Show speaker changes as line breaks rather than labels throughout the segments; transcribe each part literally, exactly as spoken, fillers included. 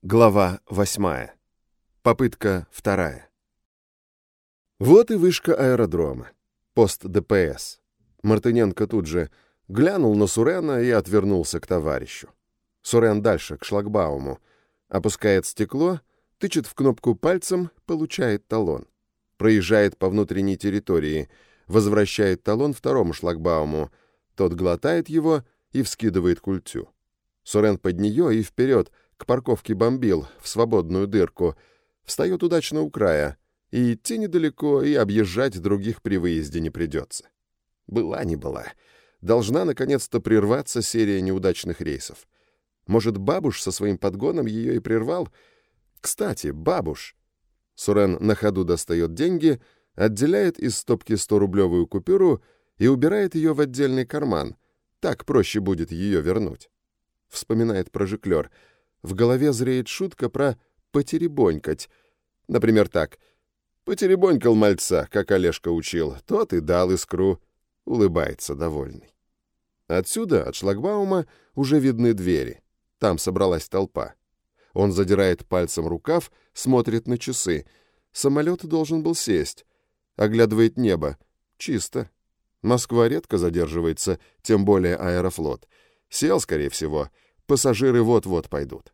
Глава восьмая. Попытка вторая. Вот и вышка аэродрома. Пост ДПС. Мартыненко тут же глянул на Сурена и отвернулся к товарищу. Сурен дальше, к шлагбауму. Опускает стекло, тычет в кнопку пальцем, получает талон. Проезжает по внутренней территории, возвращает талон второму шлагбауму. Тот глотает его и вскидывает культю. Сурен под нее и вперед, к парковке бомбил, в свободную дырку. Встает удачно у края. И идти недалеко, и объезжать других при выезде не придется. Была не была. Должна наконец-то прерваться серия неудачных рейсов. Может, Бабуш со своим подгоном ее и прервал? Кстати, Бабуш. Сурен на ходу достает деньги, отделяет из стопки сто-рублевую купюру и убирает ее в отдельный карман. Так проще будет ее вернуть. Вспоминает про жиклер. В голове зреет шутка про «потеребонькать». Например, так. «Потеребонькал мальца, как Олежка учил, тот и дал искру». Улыбается довольный. Отсюда, от шлагбаума, уже видны двери. Там собралась толпа. Он задирает пальцем рукав, смотрит на часы. Самолет должен был сесть. Оглядывает небо. Чисто. Москва редко задерживается, тем более Аэрофлот. Сел, скорее всего. Пассажиры вот-вот пойдут.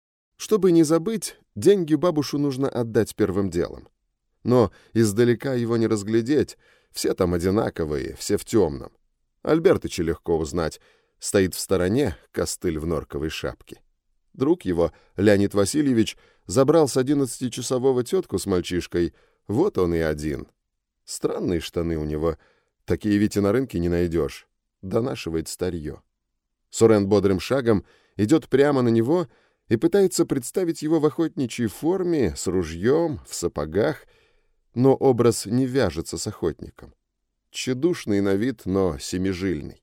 Чтобы не забыть, деньги Бабушу нужно отдать первым делом. Но издалека его не разглядеть. Все там одинаковые, все в темном. Альбертыча легко узнать. Стоит в стороне, костыль в норковой шапке. Друг его, Леонид Васильевич, забрал с одиннадцатичасового тетку с мальчишкой. Вот он и один. Странные штаны у него. Такие ведь и на рынке не найдешь. Донашивает старье. Сурен бодрым шагом идет прямо на него и пытается представить его в охотничьей форме, с ружьем, в сапогах, но образ не вяжется с охотником. Тщедушный на вид, но семижильный.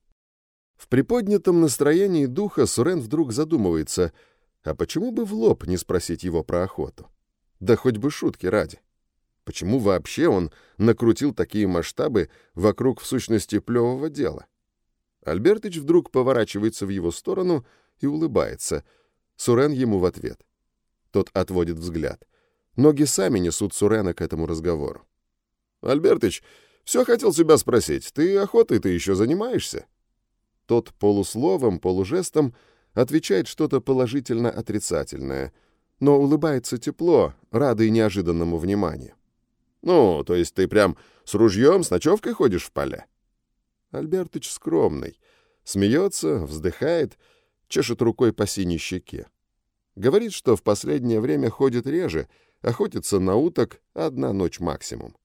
В приподнятом настроении духа Сурен вдруг задумывается, а почему бы в лоб не спросить его про охоту? Да хоть бы шутки ради. Почему вообще он накрутил такие масштабы вокруг, в сущности, плевого дела? Альбертыч вдруг поворачивается в его сторону и улыбается. Сурен ему в ответ. Тот отводит взгляд. Ноги сами несут Сурена к этому разговору. «Альбертыч, все хотел тебя спросить. Ты охотой-то еще занимаешься?» Тот полусловом, полужестом отвечает что-то положительно-отрицательное, но улыбается тепло, радый неожиданному вниманию. «Ну, то есть ты прям с ружьем, с ночевкой ходишь в поля?» Альбертыч скромный. Смеется, вздыхает, чешет рукой по синей щеке. Говорит, что в последнее время ходит реже, охотится на уток одна ночь максимум.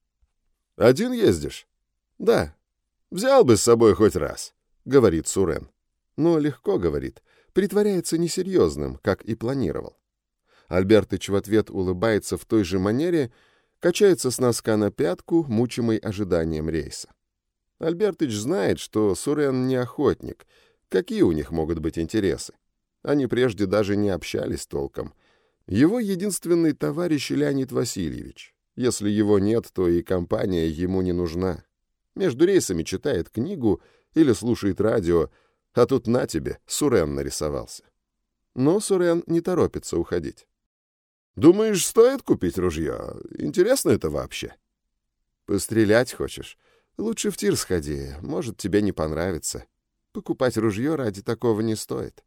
«Один ездишь?» «Да». «Взял бы с собой хоть раз», — говорит Сурен. Но легко говорит, притворяется несерьезным, как и планировал. Альбертыч в ответ улыбается в той же манере, качается с носка на пятку, мучимый ожиданием рейса. Альбертыч знает, что Сурен не охотник. Какие у них могут быть интересы? Они прежде даже не общались толком. Его единственный товарищ Леонид Васильевич. Если его нет, то и компания ему не нужна. Между рейсами читает книгу или слушает радио, а тут на тебе, Сурен нарисовался. Но Сурен не торопится уходить. «Думаешь, стоит купить ружье? Интересно это вообще?» «Пострелять хочешь? Лучше в тир сходи, может, тебе не понравится. Покупать ружье ради такого не стоит».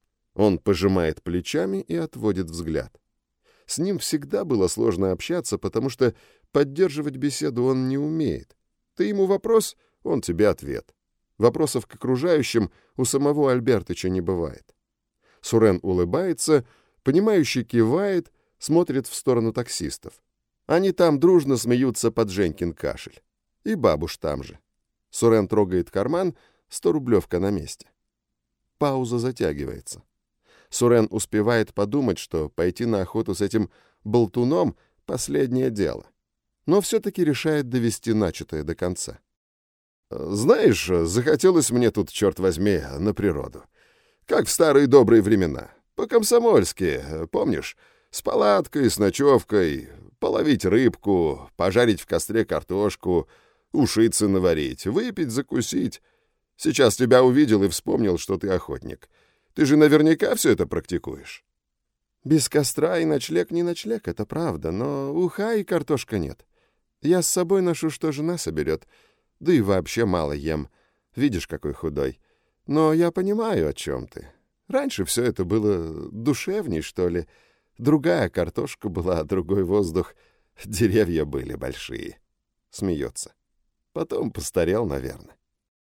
Он пожимает плечами и отводит взгляд. С ним всегда было сложно общаться, потому что поддерживать беседу он не умеет. Ты ему вопрос, он тебе ответ. Вопросов к окружающим у самого Альбертыча не бывает. Сурен улыбается, понимающе кивает, смотрит в сторону таксистов. Они там дружно смеются под Женькин кашель. И Бабуш там же. Сурен трогает карман, сто-рублевка на месте. Пауза затягивается. Сурен успевает подумать, что пойти на охоту с этим болтуном — последнее дело. Но все-таки решает довести начатое до конца. «Знаешь, захотелось мне тут, черт возьми, на природу. Как в старые добрые времена. По-комсомольски, помнишь? С палаткой, с ночевкой, половить рыбку, пожарить в костре картошку, ушицы наварить, выпить, закусить. Сейчас тебя увидел и вспомнил, что ты охотник. Ты же наверняка все это практикуешь». Без костра и ночлег не ночлег, это правда, но уха и картошка нет. Я с собой ношу, что жена соберет, да и вообще мало ем. Видишь, какой худой. Но я понимаю, о чем ты. Раньше все это было душевней, что ли. Другая картошка была, другой воздух. Деревья были большие. Смеется. Потом постарел, наверное.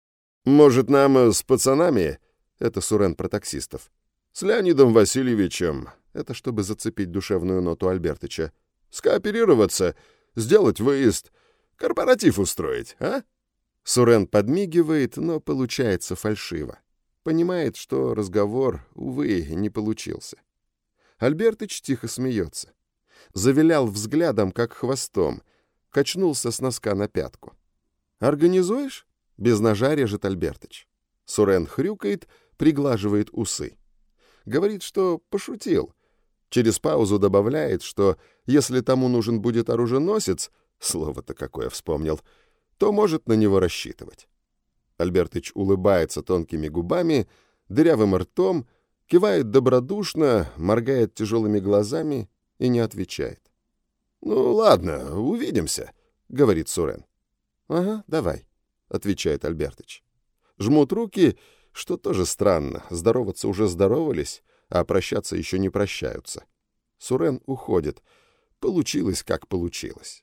Может, нам с пацанами, это Сурен про таксистов, с Леонидом Васильевичем, это чтобы зацепить душевную ноту Альбертыча, скооперироваться, сделать выезд, корпоратив устроить, а? Сурен подмигивает, но получается фальшиво. Понимает, что разговор, увы, не получился. Альбертыч тихо смеется. Завилял взглядом, как хвостом, качнулся с носка на пятку. «Организуешь?» — без ножа режет Альбертыч. Сурен хрюкает, приглаживает усы. Говорит, что пошутил. Через паузу добавляет, что если тому нужен будет оруженосец, слово-то какое вспомнил, то может на него рассчитывать. Альбертыч улыбается тонкими губами, дырявым ртом, кивает добродушно, моргает тяжелыми глазами и не отвечает. «Ну, ладно, увидимся», — говорит Сурен. «Ага, давай», — отвечает Альбертыч. Жмут руки, что тоже странно, здороваться уже здоровались, а прощаться еще не прощаются. Сурен уходит. Получилось, как получилось.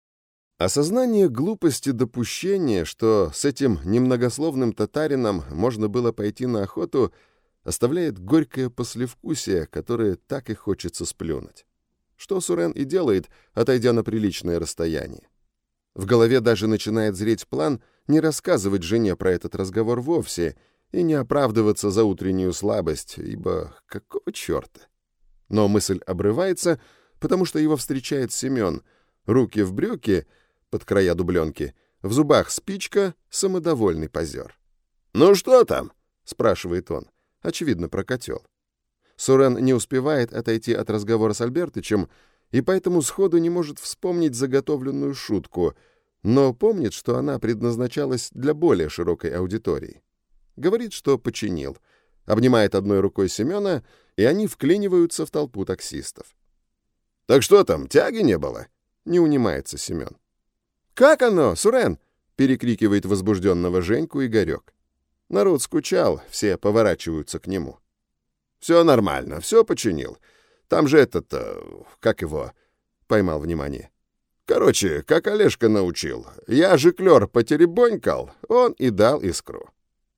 Осознание глупости допущения, что с этим немногословным татарином можно было пойти на охоту, оставляет горькое послевкусие, которое так и хочется сплюнуть. Что Сурен и делает, отойдя на приличное расстояние. В голове даже начинает зреть план не рассказывать жене про этот разговор вовсе и не оправдываться за утреннюю слабость, ибо какого черта? Но мысль обрывается, потому что его встречает Семен, руки в брюки, под края дубленки, в зубах спичка, самодовольный позер. «Ну что там?» — спрашивает он, очевидно, про котел. Сурен не успевает отойти от разговора с Альбертычем и поэтому сходу не может вспомнить заготовленную шутку, но помнит, что она предназначалась для более широкой аудитории. Говорит, что починил, обнимает одной рукой Семена, и они вклиниваются в толпу таксистов. «Так что там, тяги не было?» — не унимается Семен. «Как оно, Сурен?» — перекрикивает возбужденного Женьку Игорек. Народ скучал, все поворачиваются к нему. «Все нормально, все починил. Там же этот, как его?» — поймал внимание. «Короче, как Олежка научил. Я жиклер потеребонькал, он и дал искру».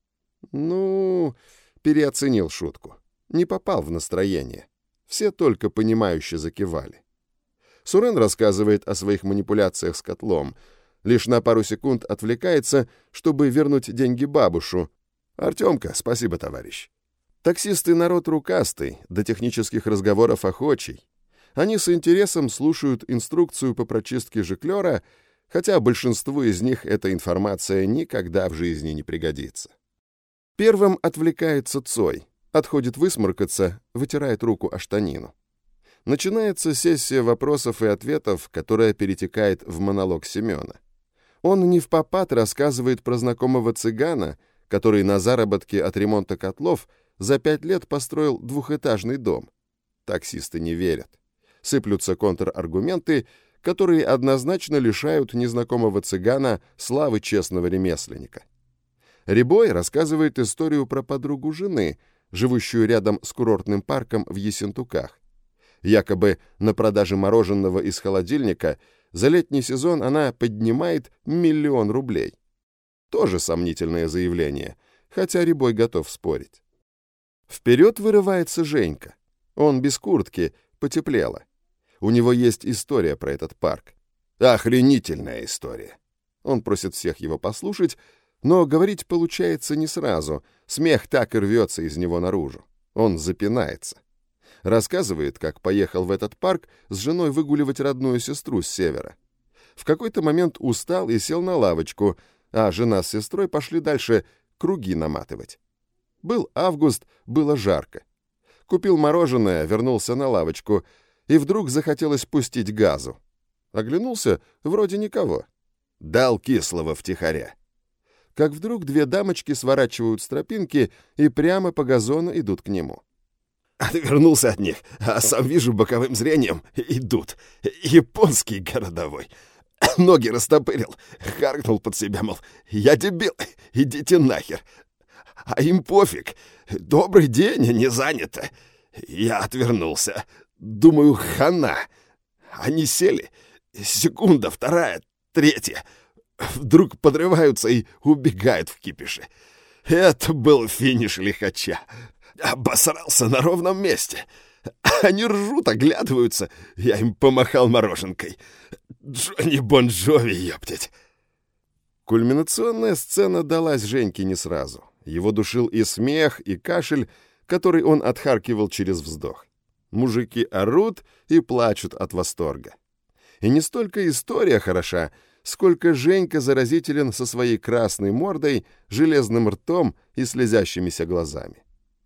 Ну, переоценил шутку. Не попал в настроение. Все только понимающе закивали. Сурен рассказывает о своих манипуляциях с котлом. Лишь на пару секунд отвлекается, чтобы вернуть деньги бабушу. «Артемка, спасибо, товарищ». Таксисты народ рукастый, до технических разговоров охочий. Они с интересом слушают инструкцию по прочистке жиклера, хотя большинству из них эта информация никогда в жизни не пригодится. Первым отвлекается Цой, отходит высморкаться, вытирает руку о штанину. Начинается сессия вопросов и ответов, которая перетекает в монолог Семена. Он невпопад рассказывает про знакомого цыгана, который на заработке от ремонта котлов за пять лет построил двухэтажный дом. Таксисты не верят. Сыплются контраргументы, которые однозначно лишают незнакомого цыгана славы честного ремесленника. Рябой рассказывает историю про подругу жены, живущую рядом с курортным парком в Ессентуках. Якобы на продаже мороженого из холодильника за летний сезон она поднимает миллион рублей. Тоже сомнительное заявление, хотя Рябой готов спорить. Вперед вырывается Женька. Он без куртки, потеплело. У него есть история про этот парк. Охренительная история. Он просит всех его послушать, но говорить получается не сразу. Смех так и рвется из него наружу. Он запинается. Рассказывает, как поехал в этот парк с женой выгуливать родную сестру с севера. В какой-то момент устал и сел на лавочку, а жена с сестрой пошли дальше круги наматывать. Был август, было жарко. Купил мороженое, вернулся на лавочку, и вдруг захотелось пустить газу. Оглянулся, вроде никого. Дал кислого втихаря. Как вдруг две дамочки сворачивают с тропинки и прямо по газону идут к нему. Отвернулся от них, а сам вижу боковым зрением, идут. Японский городовой. Ноги растопырил, харкнул под себя, мол, я дебил, идите нахер. А им пофиг. Добрый день, не занято. Я отвернулся. Думаю, хана. Они сели. Секунда, вторая, третья. Вдруг подрываются и убегают в кипише. Это был финиш лихача. Обосрался на ровном месте. Они ржут, оглядываются. Я им помахал мороженкой. Джонни Бон Джови, ёптать. Кульминационная сцена далась Женьке не сразу. Его душил и смех, и кашель, который он отхаркивал через вздох. Мужики орут и плачут от восторга. И не столько история хороша, сколько Женька заразителен со своей красной мордой, железным ртом и слезящимися глазами.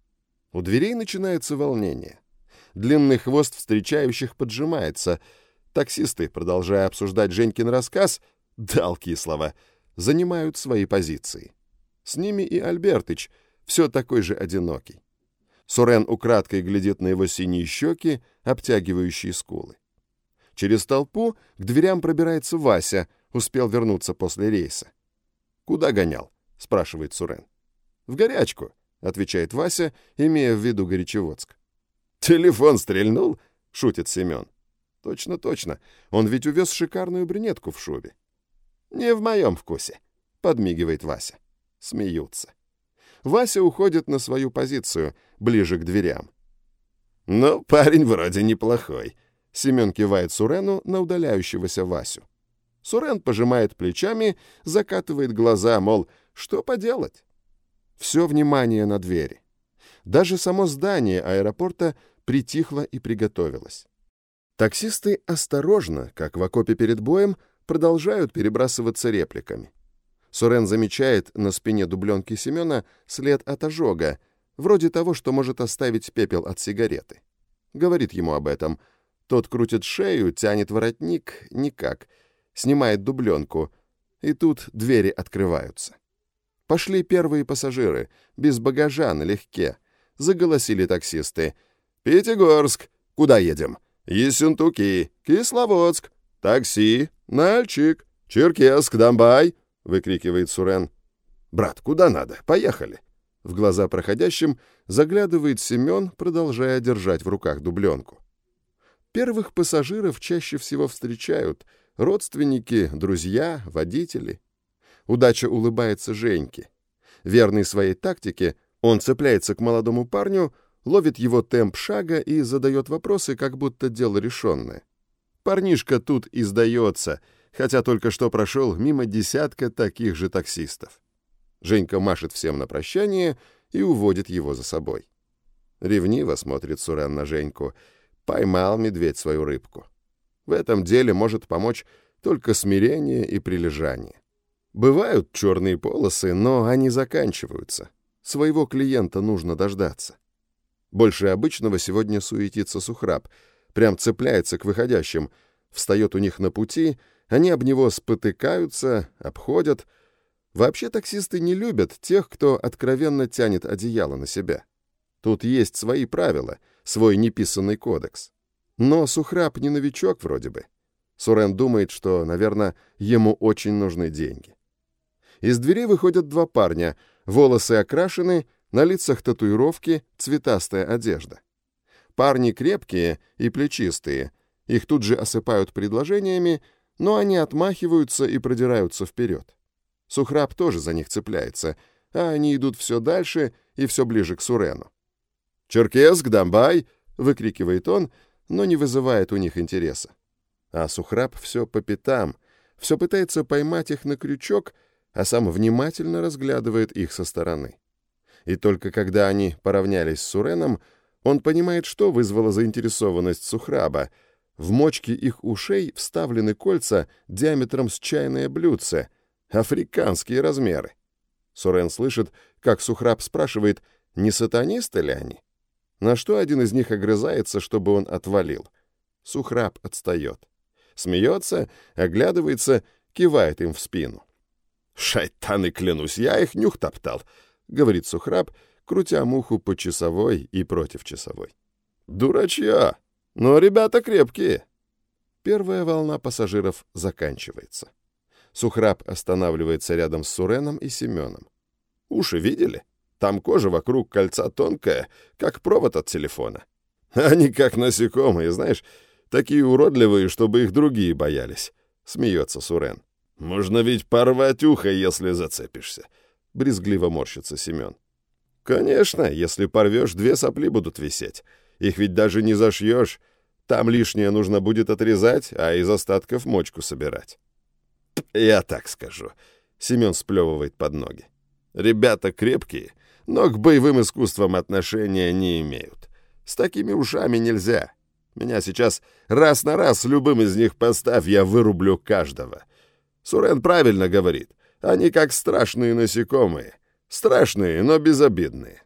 У дверей начинается волнение. Длинный хвост встречающих поджимается. Таксисты, продолжая обсуждать Женькин рассказ, далкие слова, занимают свои позиции. С ними и Альбертыч, все такой же одинокий. Сурен украдкой глядит на его синие щеки, обтягивающие скулы. Через толпу к дверям пробирается Вася, успел вернуться после рейса. «Куда гонял?» — спрашивает Сурен. «В горячку», — отвечает Вася, имея в виду Горячеводск. «Телефон стрельнул?» — шутит Семен. «Точно, точно. Он ведь увез шикарную брюнетку в шубе». «Не в моем вкусе», — подмигивает Вася. Смеются. Вася уходит на свою позицию, ближе к дверям. «Ну, парень вроде неплохой», — Семен кивает Сурену на удаляющегося Васю. Сурен пожимает плечами, закатывает глаза, мол, что поделать? Все внимание на двери. Даже само здание аэропорта притихло и приготовилось. Таксисты осторожно, как в окопе перед боем, продолжают перебрасываться репликами. Сурен замечает на спине дубленки Семена след от ожога, вроде того, что может оставить пепел от сигареты. Говорит ему об этом. Тот крутит шею, тянет воротник, никак. Снимает дубленку. И тут двери открываются. Пошли первые пассажиры, без багажа, налегке. Заголосили таксисты. «Пятигорск! Куда едем?» «Ессентуки! Кисловодск! Такси! Нальчик! Черкесск! Домбай!» — выкрикивает Сурен. «Брат, куда надо? Поехали!» В глаза проходящим заглядывает Семен, продолжая держать в руках дубленку. Первых пассажиров чаще всего встречают родственники, друзья, водители. Удача улыбается Женьке. Верный своей тактике, он цепляется к молодому парню, ловит его темп шага и задает вопросы, как будто дело решенное. Парнишка тут и сдается, хотя только что прошел мимо десятка таких же таксистов. Женька машет всем на прощание и уводит его за собой. Ревниво смотрит Сурен на Женьку. Поймал медведь свою рыбку. В этом деле может помочь только смирение и прилежание. Бывают черные полосы, но они заканчиваются. Своего клиента нужно дождаться. Больше обычного сегодня суетится Сухраб. Прям цепляется к выходящим. Встает у них на пути, они об него спотыкаются, обходят. Вообще таксисты не любят тех, кто откровенно тянет одеяло на себя. Тут есть свои правила, свой неписанный кодекс. Но Сухраб не новичок вроде бы. Сурен думает, что, наверное, ему очень нужны деньги. Из двери выходят два парня, волосы окрашены, на лицах татуировки, цветастая одежда. Парни крепкие и плечистые, их тут же осыпают предложениями, но они отмахиваются и продираются вперед. Сухраб тоже за них цепляется, а они идут все дальше и все ближе к Сурену. «Черкесск, Домбай!» — выкрикивает он, но не вызывает у них интереса. А Сухраб все по пятам, все пытается поймать их на крючок, а сам внимательно разглядывает их со стороны. И только когда они поравнялись с Суреном, он понимает, что вызвало заинтересованность Сухраба. В мочке их ушей вставлены кольца диаметром с чайное блюдце, африканские размеры. Сурен слышит, как Сухраб спрашивает, не сатанисты ли они? На что один из них огрызается, чтобы он отвалил. Сухраб отстает. Смеется, оглядывается, кивает им в спину. «Шайтаны, клянусь, я их нюх топтал», — говорит Сухраб, крутя муху по часовой и против часовой. Дурачья, но ребята крепкие. Первая волна пассажиров заканчивается. Сухраб останавливается рядом с Суреном и Семеном. Уши видели? Там кожа вокруг кольца тонкая, как провод от телефона. Они как насекомые, знаешь, такие уродливые, чтобы их другие боялись. Смеется Сурен. Можно ведь порвать ухо, если зацепишься. Брезгливо морщится Семен. Конечно, если порвешь, две сопли будут висеть. Их ведь даже не зашьешь. Там лишнее нужно будет отрезать, а из остатков мочку собирать. Я так скажу. Семен сплевывает под ноги. Ребята крепкие, но к боевым искусствам отношения не имеют. С такими ушами нельзя. Меня сейчас раз на раз с любым из них поставь, я вырублю каждого. Сурен правильно говорит. Они как страшные насекомые. Страшные, но безобидные.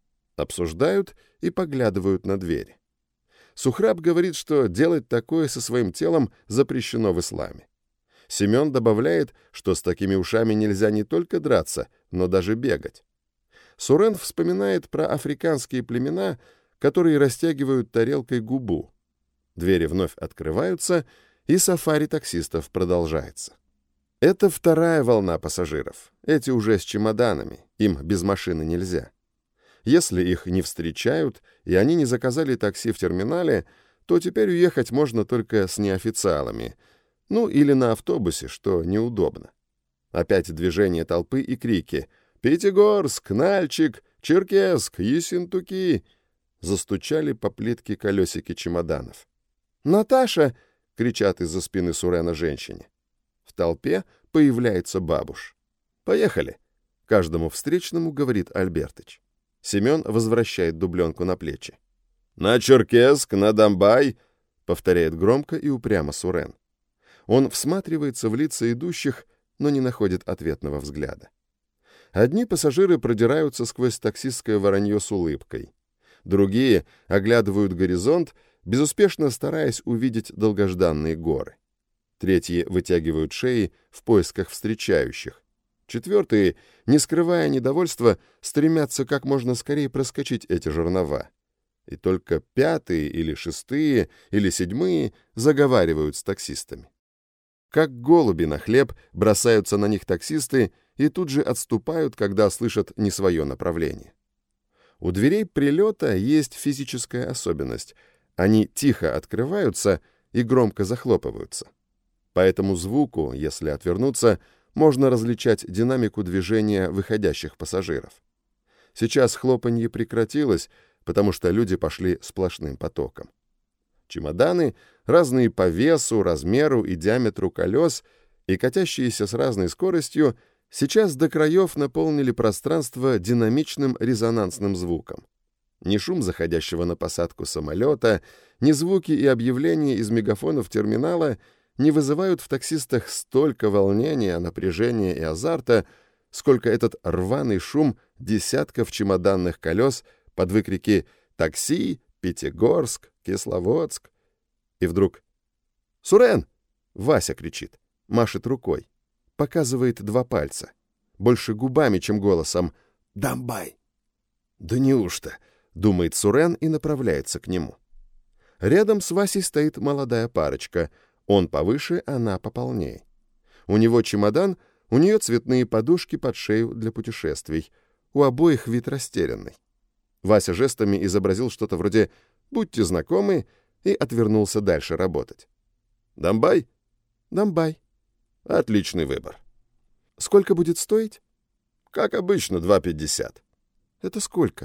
Обсуждают и поглядывают на двери. Сухраб говорит, что делать такое со своим телом запрещено в исламе. Семен добавляет, что с такими ушами нельзя не только драться, но даже бегать. Сурен вспоминает про африканские племена, которые растягивают тарелкой губу. Двери вновь открываются, и сафари таксистов продолжается. Это вторая волна пассажиров. Эти уже с чемоданами, им без машины нельзя. Если их не встречают, и они не заказали такси в терминале, то теперь уехать можно только с неофициалами, ну или на автобусе, что неудобно. Опять движение толпы и крики «Пятигорск! Нальчик! Черкесск! Ессентуки!» Застучали по плитке колесики чемоданов. «Наташа!» — кричат из-за спины Сурена женщине. В толпе появляется бабуш. «Поехали!» — каждому встречному говорит Альбертыч. Семен возвращает дубленку на плечи. «На Черкесск, на Домбай!» — повторяет громко и упрямо Сурен. Он всматривается в лица идущих, но не находит ответного взгляда. Одни пассажиры продираются сквозь таксистское воронье с улыбкой. Другие оглядывают горизонт, безуспешно стараясь увидеть долгожданные горы. Третьи вытягивают шеи в поисках встречающих. Четвертые, не скрывая недовольства, стремятся как можно скорее проскочить эти жернова. И только пятые или шестые или седьмые заговаривают с таксистами. Как голуби на хлеб бросаются на них таксисты и тут же отступают, когда слышат не свое направление. У дверей прилета есть физическая особенность. Они тихо открываются и громко захлопываются. По этому звуку, если отвернуться, можно различать динамику движения выходящих пассажиров. Сейчас хлопанье прекратилось, потому что люди пошли сплошным потоком. Чемоданы, разные по весу, размеру и диаметру колес и катящиеся с разной скоростью, сейчас до краев наполнили пространство динамичным резонансным звуком. Ни шум заходящего на посадку самолета, ни звуки и объявления из мегафонов терминала не вызывают в таксистах столько волнения, напряжения и азарта, сколько этот рваный шум десятков чемоданных колес под выкрики «Такси! Пятигорск! Кисловодск!» И вдруг «Сурен!» — Вася кричит, машет рукой, показывает два пальца, больше губами, чем голосом «Домбай!» «Да неужто?» — думает Сурен и направляется к нему. Рядом с Васей стоит молодая парочка. Он повыше, она пополнее. У него чемодан, у нее цветные подушки под шею для путешествий. У обоих вид растерянный. Вася жестами изобразил что-то вроде «Будьте знакомы» и отвернулся дальше работать. «Домбай?» «Домбай». «Отличный выбор». «Сколько будет стоить?» «Как обычно, два пятьдесят». «Это сколько?»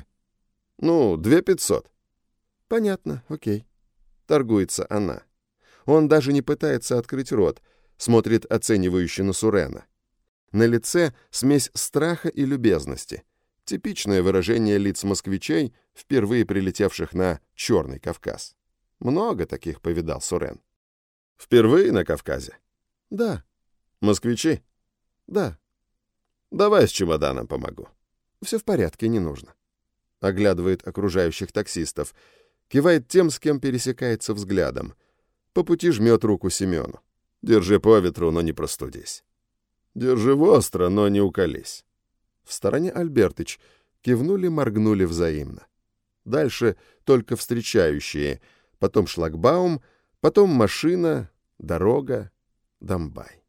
«Ну, две пятьсот». «Понятно, окей». Торгуется она. Он даже не пытается открыть рот, смотрит оценивающе на Сурена. На лице смесь страха и любезности. Типичное выражение лиц москвичей, впервые прилетевших на Черный Кавказ. Много таких повидал Сурен. «Впервые на Кавказе?» «Да». «Москвичи?» «Да». «Давай с чемоданом помогу». «Все в порядке, не нужно». Оглядывает окружающих таксистов, кивает тем, с кем пересекается взглядом. По пути жмет руку Семену. «Держи по ветру, но не простудись». «Держи востро, но не уколись». В стороне Альбертыч кивнули, моргнули взаимно. Дальше только встречающие, потом шлагбаум, потом машина, дорога, Домбай.